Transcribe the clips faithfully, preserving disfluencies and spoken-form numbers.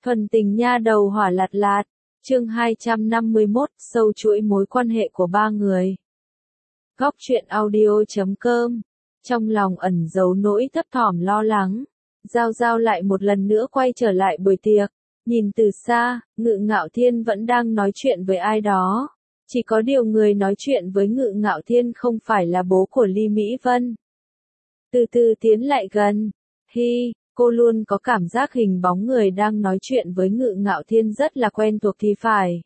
Thuần tình nha đầu hỏa lạt lạt, chương hai trăm năm mươi mốt, sâu chuỗi mối quan hệ của ba người. Góc truyện audio.com, trong lòng ẩn giấu nỗi thấp thỏm lo lắng, Giao Giao lại một lần nữa quay trở lại buổi tiệc, nhìn từ xa, Ngự Ngạo Thiên vẫn đang nói chuyện với ai đó, chỉ có điều người nói chuyện với Ngự Ngạo Thiên không phải là bố của Ly Mỹ Vân. Từ từ tiến lại gần, hi. Cô luôn có cảm giác hình bóng người đang nói chuyện với Ngự Ngạo Thiên rất là quen thuộc thì phải.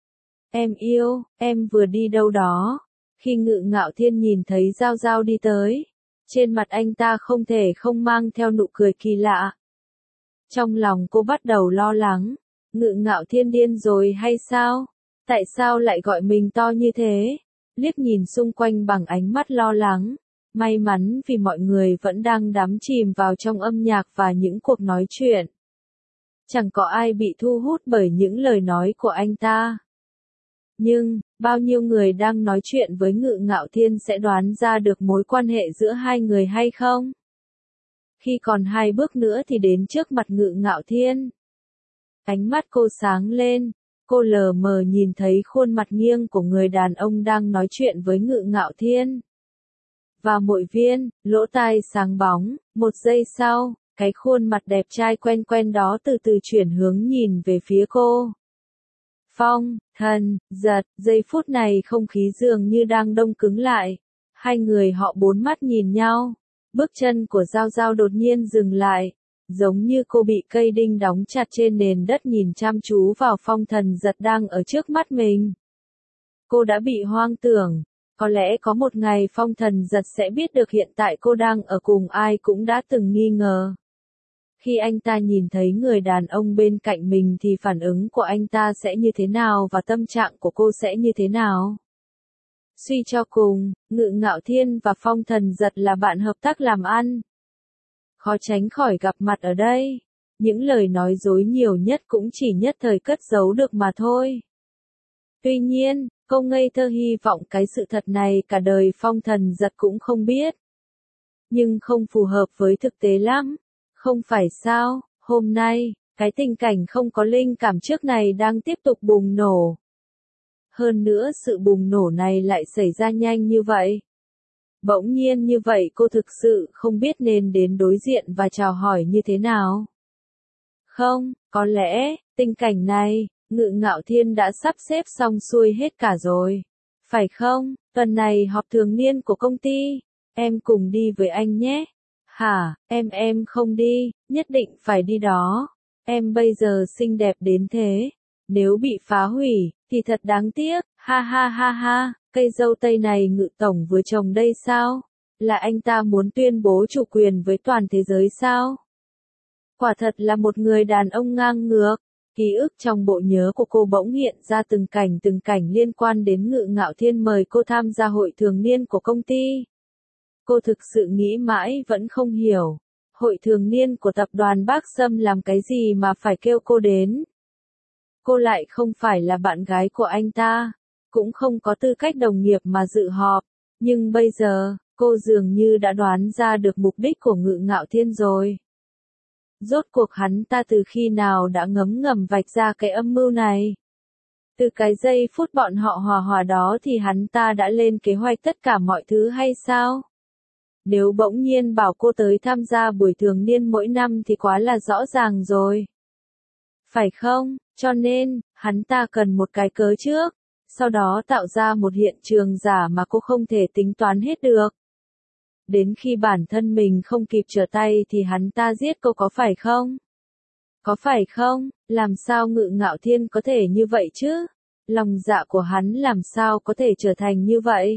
Em yêu, em vừa đi đâu đó? Khi Ngự Ngạo Thiên nhìn thấy Giao Giao đi tới, trên mặt anh ta không thể không mang theo nụ cười kỳ lạ. Trong lòng cô bắt đầu lo lắng, Ngự Ngạo Thiên điên rồi hay sao? Tại sao lại gọi mình to như thế? Liếc nhìn xung quanh bằng ánh mắt lo lắng. May mắn vì mọi người vẫn đang đắm chìm vào trong âm nhạc và những cuộc nói chuyện. Chẳng có ai bị thu hút bởi những lời nói của anh ta. Nhưng, bao nhiêu người đang nói chuyện với Ngự Ngạo Thiên sẽ đoán ra được mối quan hệ giữa hai người hay không? Khi còn hai bước nữa thì đến trước mặt Ngự Ngạo Thiên. Ánh mắt cô sáng lên, cô lờ mờ nhìn thấy khuôn mặt nghiêng của người đàn ông đang nói chuyện với Ngự Ngạo Thiên. Và Mội Viên, lỗ tai sáng bóng, một giây sau, cái khuôn mặt đẹp trai quen quen đó từ từ chuyển hướng nhìn về phía cô. Phong, Thần, Giật, giây phút này không khí dường như đang đông cứng lại. Hai người họ bốn mắt nhìn nhau. Bước chân của Giao Giao đột nhiên dừng lại, giống như cô bị cây đinh đóng chặt trên nền đất nhìn chăm chú vào Phong Thần Giật đang ở trước mắt mình. Cô đã bị hoang tưởng. Có lẽ có một ngày Phong Thần Giật sẽ biết được hiện tại cô đang ở cùng ai cũng đã từng nghi ngờ. Khi anh ta nhìn thấy người đàn ông bên cạnh mình thì phản ứng của anh ta sẽ như thế nào và tâm trạng của cô sẽ như thế nào? Suy cho cùng, Ngự Ngạo Thiên và Phong Thần Giật là bạn hợp tác làm ăn. Khó tránh khỏi gặp mặt ở đây. Những lời nói dối nhiều nhất cũng chỉ nhất thời cất giấu được mà thôi. Tuy nhiên, cô ngây thơ hy vọng cái sự thật này cả đời Phong Thần Giật cũng không biết. Nhưng không phù hợp với thực tế lắm. Không phải sao, hôm nay, cái tình cảnh không có linh cảm trước này đang tiếp tục bùng nổ. Hơn nữa sự bùng nổ này lại xảy ra nhanh như vậy. Bỗng nhiên như vậy cô thực sự không biết nên đến đối diện và chào hỏi như thế nào. Không, có lẽ, tình cảnh này, Ngự Ngạo Thiên đã sắp xếp xong xuôi hết cả rồi. Phải không, tuần này họp thường niên của công ty, em cùng đi với anh nhé. Hả, em em không đi, nhất định phải đi đó. Em bây giờ xinh đẹp đến thế. Nếu bị phá hủy, thì thật đáng tiếc, ha ha ha ha, cây dâu tây này Ngự tổng vừa trồng đây sao? Là anh ta muốn tuyên bố chủ quyền với toàn thế giới sao? Quả thật là một người đàn ông ngang ngược. Ký ức trong bộ nhớ của cô bỗng hiện ra từng cảnh từng cảnh liên quan đến Ngự Ngạo Thiên mời cô tham gia hội thường niên của công ty. Cô thực sự nghĩ mãi vẫn không hiểu. Hội thường niên của tập đoàn Bác Sâm làm cái gì mà phải kêu cô đến. Cô lại không phải là bạn gái của anh ta, cũng không có tư cách đồng nghiệp mà dự họp. Nhưng bây giờ, cô dường như đã đoán ra được mục đích của Ngự Ngạo Thiên rồi. Rốt cuộc hắn ta từ khi nào đã ngấm ngầm vạch ra cái âm mưu này? Từ cái giây phút bọn họ hòa hòa đó thì hắn ta đã lên kế hoạch tất cả mọi thứ hay sao? Nếu bỗng nhiên bảo cô tới tham gia buổi thường niên mỗi năm thì quá là rõ ràng rồi. Phải không? Cho nên, hắn ta cần một cái cớ trước, sau đó tạo ra một hiện trường giả mà cô không thể tính toán hết được. Đến khi bản thân mình không kịp trở tay thì hắn ta giết cô có phải không? Có phải không? Làm sao Ngự Ngạo Thiên có thể như vậy chứ? Lòng dạ của hắn làm sao có thể trở thành như vậy?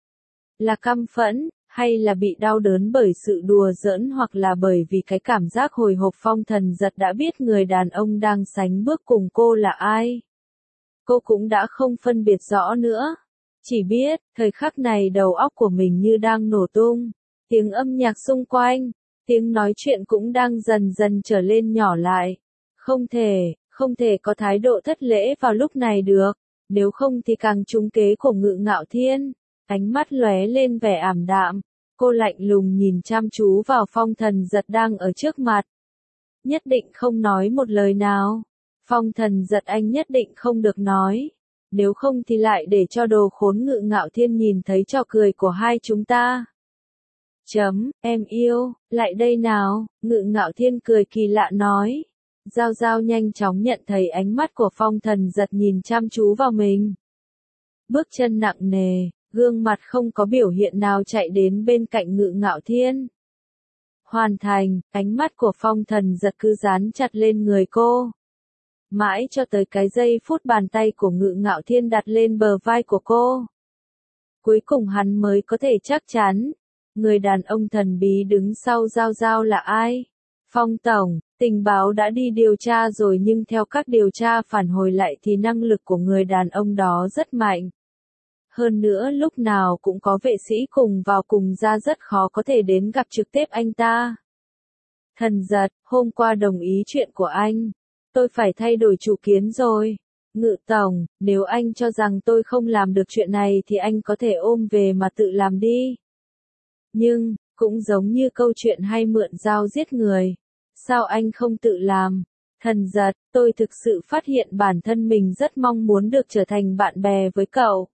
Là căm phẫn, hay là bị đau đớn bởi sự đùa giỡn hoặc là bởi vì cái cảm giác hồi hộp Phong Thần Giật đã biết người đàn ông đang sánh bước cùng cô là ai? Cô cũng đã không phân biệt rõ nữa. Chỉ biết, thời khắc này đầu óc của mình như đang nổ tung. Tiếng âm nhạc xung quanh, tiếng nói chuyện cũng đang dần dần trở lên nhỏ lại. Không thể, không thể có thái độ thất lễ vào lúc này được. Nếu không thì càng trúng kế của Ngự Ngạo Thiên. Ánh mắt lóe lên vẻ ảm đạm. Cô lạnh lùng nhìn chăm chú vào Phong Thần Giật đang ở trước mặt. nhất định không nói một lời nào. Phong Thần Giật anh nhất định không được nói. Nếu không thì lại để cho đồ khốn Ngự Ngạo Thiên nhìn thấy trò cười của hai chúng ta. Chấm, em yêu, lại đây nào, Ngự Ngạo Thiên cười kỳ lạ nói. Giao Giao nhanh chóng nhận thấy ánh mắt của Phong Thần Giật nhìn chăm chú vào mình. Bước chân nặng nề, gương mặt không có biểu hiện nào chạy đến bên cạnh Ngự Ngạo Thiên. Hoàn thành, ánh mắt của Phong Thần Giật cứ dán chặt lên người cô. Mãi cho tới cái giây phút bàn tay của Ngự Ngạo Thiên đặt lên bờ vai của cô. Cuối cùng hắn mới có thể chắc chắn, người đàn ông thần bí đứng sau Giao Giao là ai? Phong Tổng, tình báo đã đi điều tra rồi nhưng theo các điều tra phản hồi lại thì năng lực của người đàn ông đó rất mạnh. Hơn nữa lúc nào cũng có vệ sĩ cùng vào cùng ra rất khó có thể đến gặp trực tiếp anh ta. Thần Giật, hôm qua đồng ý chuyện của anh. Tôi phải thay đổi chủ kiến rồi. Ngự Tổng, nếu anh cho rằng tôi không làm được chuyện này thì anh có thể ôm về mà tự làm đi. Nhưng, cũng giống như câu chuyện hay mượn dao giết người. Sao anh không tự làm? Thần Giật, tôi thực sự phát hiện bản thân mình rất mong muốn được trở thành bạn bè với cậu.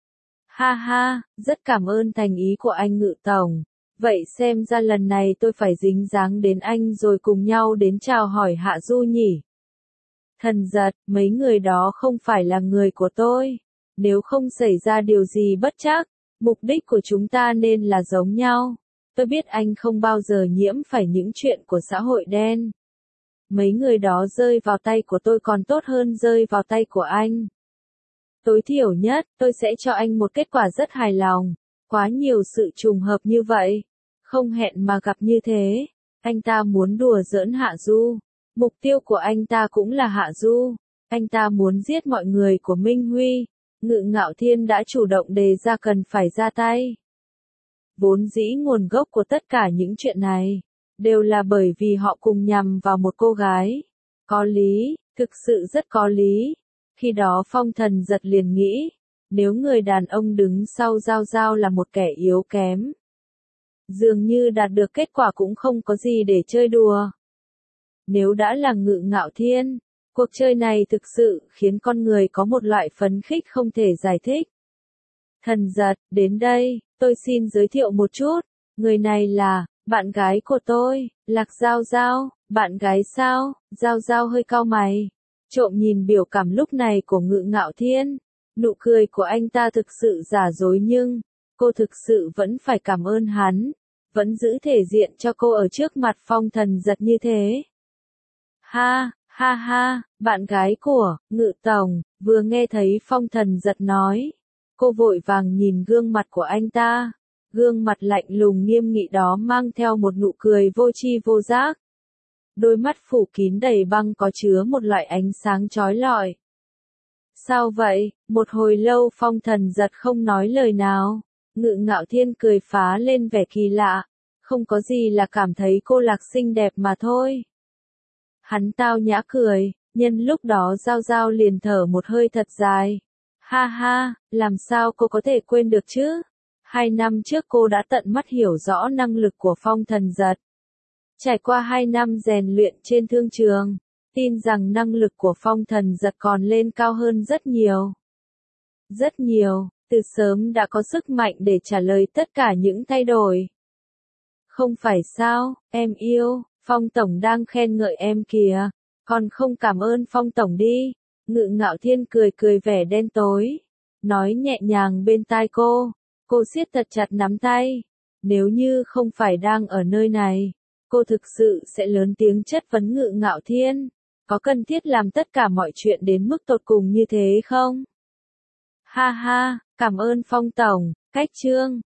Ha ha, rất cảm ơn thành ý của anh Ngự Tổng. Vậy xem ra lần này tôi phải dính dáng đến anh rồi cùng nhau đến chào hỏi Hạ Du nhỉ? Thần Giật, mấy người đó không phải là người của tôi. Nếu không xảy ra điều gì bất trắc, mục đích của chúng ta nên là giống nhau. Tôi biết anh không bao giờ nhiễm phải những chuyện của xã hội đen. Mấy người đó rơi vào tay của tôi còn tốt hơn rơi vào tay của anh. Tối thiểu nhất, tôi sẽ cho anh một kết quả rất hài lòng. Quá nhiều sự trùng hợp như vậy. Không hẹn mà gặp như thế. Anh ta muốn đùa giỡn Hạ Du. Mục tiêu của anh ta cũng là Hạ Du. Anh ta muốn giết mọi người của Minh Huy. Ngự Ngạo Thiên đã chủ động đề ra cần phải ra tay. Vốn dĩ nguồn gốc của tất cả những chuyện này, đều là bởi vì họ cùng nhằm vào một cô gái. Có lý, thực sự rất có lý. Khi đó Phong Thần Giật liền nghĩ, nếu người đàn ông đứng sau Giao Giao là một kẻ yếu kém, dường như đạt được kết quả cũng không có gì để chơi đùa. Nếu đã là Ngự Ngạo Thiên, cuộc chơi này thực sự khiến con người có một loại phấn khích không thể giải thích. Thần Giật, đến đây, tôi xin giới thiệu một chút, người này là, bạn gái của tôi, Lạc Giao Giao, bạn gái sao? Giao Giao hơi cau mày, trộm nhìn biểu cảm lúc này của Ngự Ngạo Thiên, nụ cười của anh ta thực sự giả dối nhưng, cô thực sự vẫn phải cảm ơn hắn, vẫn giữ thể diện cho cô ở trước mặt Phong Thần Giật như thế. Ha, ha ha, bạn gái của, Ngự Tổng, vừa nghe thấy Phong Thần Giật nói. Cô vội vàng nhìn gương mặt của anh ta. Gương mặt lạnh lùng nghiêm nghị đó mang theo một nụ cười vô tri vô giác. Đôi mắt phủ kín đầy băng có chứa một loại ánh sáng chói lọi. Sao vậy? Một hồi lâu Phong Thần Giật không nói lời nào. Ngự Ngạo Thiên cười phá lên vẻ kỳ lạ. Không có gì là cảm thấy cô Lạc xinh đẹp mà thôi. Hắn tao nhã cười, nhân lúc đó Giao Giao liền thở một hơi thật dài. Ha ha, làm sao cô có thể quên được chứ? Hai năm trước cô đã tận mắt hiểu rõ năng lực của Phong Thần Giật. Trải qua hai năm rèn luyện trên thương trường, tin rằng năng lực của Phong Thần Giật còn lên cao hơn rất nhiều. Rất nhiều, từ sớm đã có sức mạnh để trả lời tất cả những thay đổi. Không phải sao, em yêu, Phong Tổng đang khen ngợi em kìa, còn không cảm ơn Phong Tổng đi. Ngự Ngạo Thiên cười cười vẻ đen tối, nói nhẹ nhàng bên tai cô, cô siết thật chặt nắm tay. Nếu như không phải đang ở nơi này, cô thực sự sẽ lớn tiếng chất vấn Ngự Ngạo Thiên, có cần thiết làm tất cả mọi chuyện đến mức tột cùng như thế không? Ha ha, cảm ơn Phong Tổng, cách chương.